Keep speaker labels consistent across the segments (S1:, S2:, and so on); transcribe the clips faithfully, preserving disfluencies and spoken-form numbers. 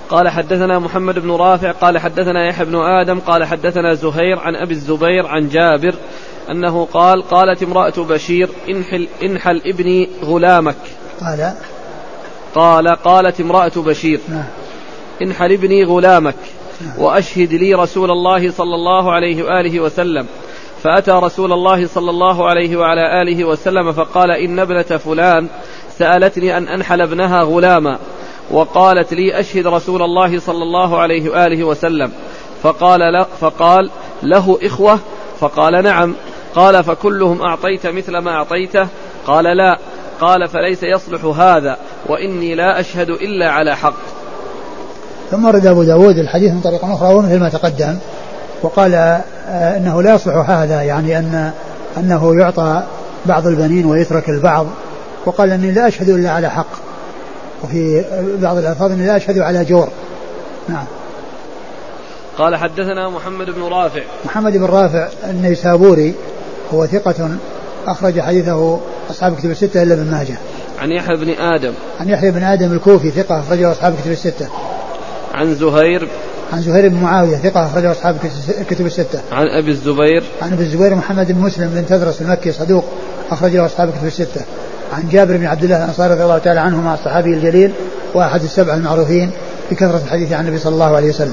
S1: قال حدثنا محمد بن رافع قال حدثنا يحيى بن آدم قال حدثنا زهير عن أبي الزبير عن جابر أنه قال قالت امرأة بشير انحل, انحل ابني غلامك.
S2: قال
S1: قال قالت امرأة بشير انحل ابني غلامك وأشهد لي رسول الله صلى الله عليه وآله وسلم. فأتى رسول الله صلى الله عليه وعلى آله وسلم فقال إن ابنة فلان سألتني أن أنحل ابنها غلاما وقالت لي أشهد رسول الله صلى الله عليه وآله وسلم. فقال له, فقال له إخوة؟ فقال نعم. قال فكلهم أعطيت مثل ما أعطيته؟ قال لا. قال فليس يصلح هذا وإني لا أشهد إلا على حق.
S2: ثم رد أبو داود الحديث من طريق أخرى ومثل ما تقدم وقال أنه لا يصلح هذا يعني أن أنه يعطى بعض البنين ويترك البعض. وقال أني لا أشهد إلا على حق. وفي بعض الألفاظ أني لا أشهد على جور. نعم.
S1: قال حدثنا محمد بن رافع
S2: محمد بن رافع النيسابوري هو ثقة أخرج حديثه أصحاب كتب الستة إلا ابن ماجه.
S1: عن يحيى بن آدم
S2: عن يحيى بن آدم الكوفي ثقة أخرجه أصحاب كتب الستة.
S1: عن زهير
S2: عن زهير بن معاوية ثقة أخرجه أصحاب كتب الستة.
S1: عن أبي الزبير
S2: عن أبي الزبير محمد بن مسلم بن تدرس المكي صدوق أخرجه أصحاب كتب الستة. عن جابر بن عبد الله الأنصاري رضي الله تعالى عنه مع الصحابي الجليل وأحد السبع المعروفين بكثرة الحديث عن النبي صلى الله عليه وسلم.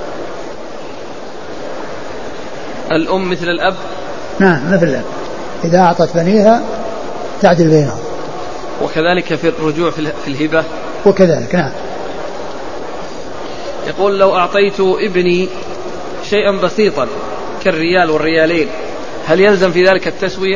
S1: الأم مثل الأب؟
S2: نعم مثل الأب إذا أعطت بنيها تعدل بينهم.
S1: وكذلك في الرجوع في الهبة؟
S2: وكذلك نعم.
S1: يقول لو أعطيت ابني شيئا بسيطا كالريال والريالين هل يلزم في ذلك التسوية؟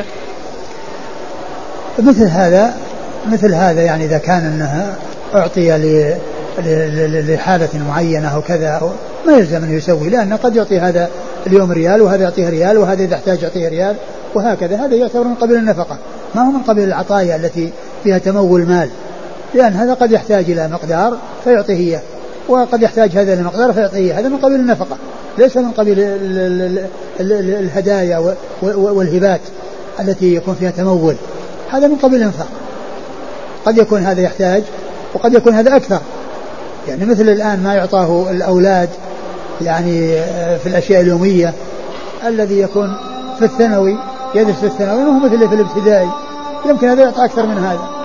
S2: مثل هذا مثل هذا يعني إذا كان أنها أعطي لحالة معينة أو كذا أو ما يلزم أن يسوي لأنه قد يعطي هذا اليوم ريال وهذا يعطيه ريال وهذا إذا احتاج يعطيه ريال وهكذا. هذا يعتبر من قبيل النفقة ما هو من قبيل العطايا التي فيها تمول مال لأن هذا قد يحتاج إلى مقدار فيعطيه إياه وقد يحتاج هذا المقدار فيعطيه. هذا من قبيل النفقة ليس من قبيل الهدايا والهبات التي يكون فيها تمول. هذا من قبيل الانفاق. قد يكون هذا يحتاج وقد يكون هذا أكثر يعني مثل الآن ما يعطاه الأولاد يعني في الأشياء اليومية الذي يكون في الثانوي يدرس في الثانوي وهو مثل في الابتدائي يمكن هذا يعطى أكثر من هذا.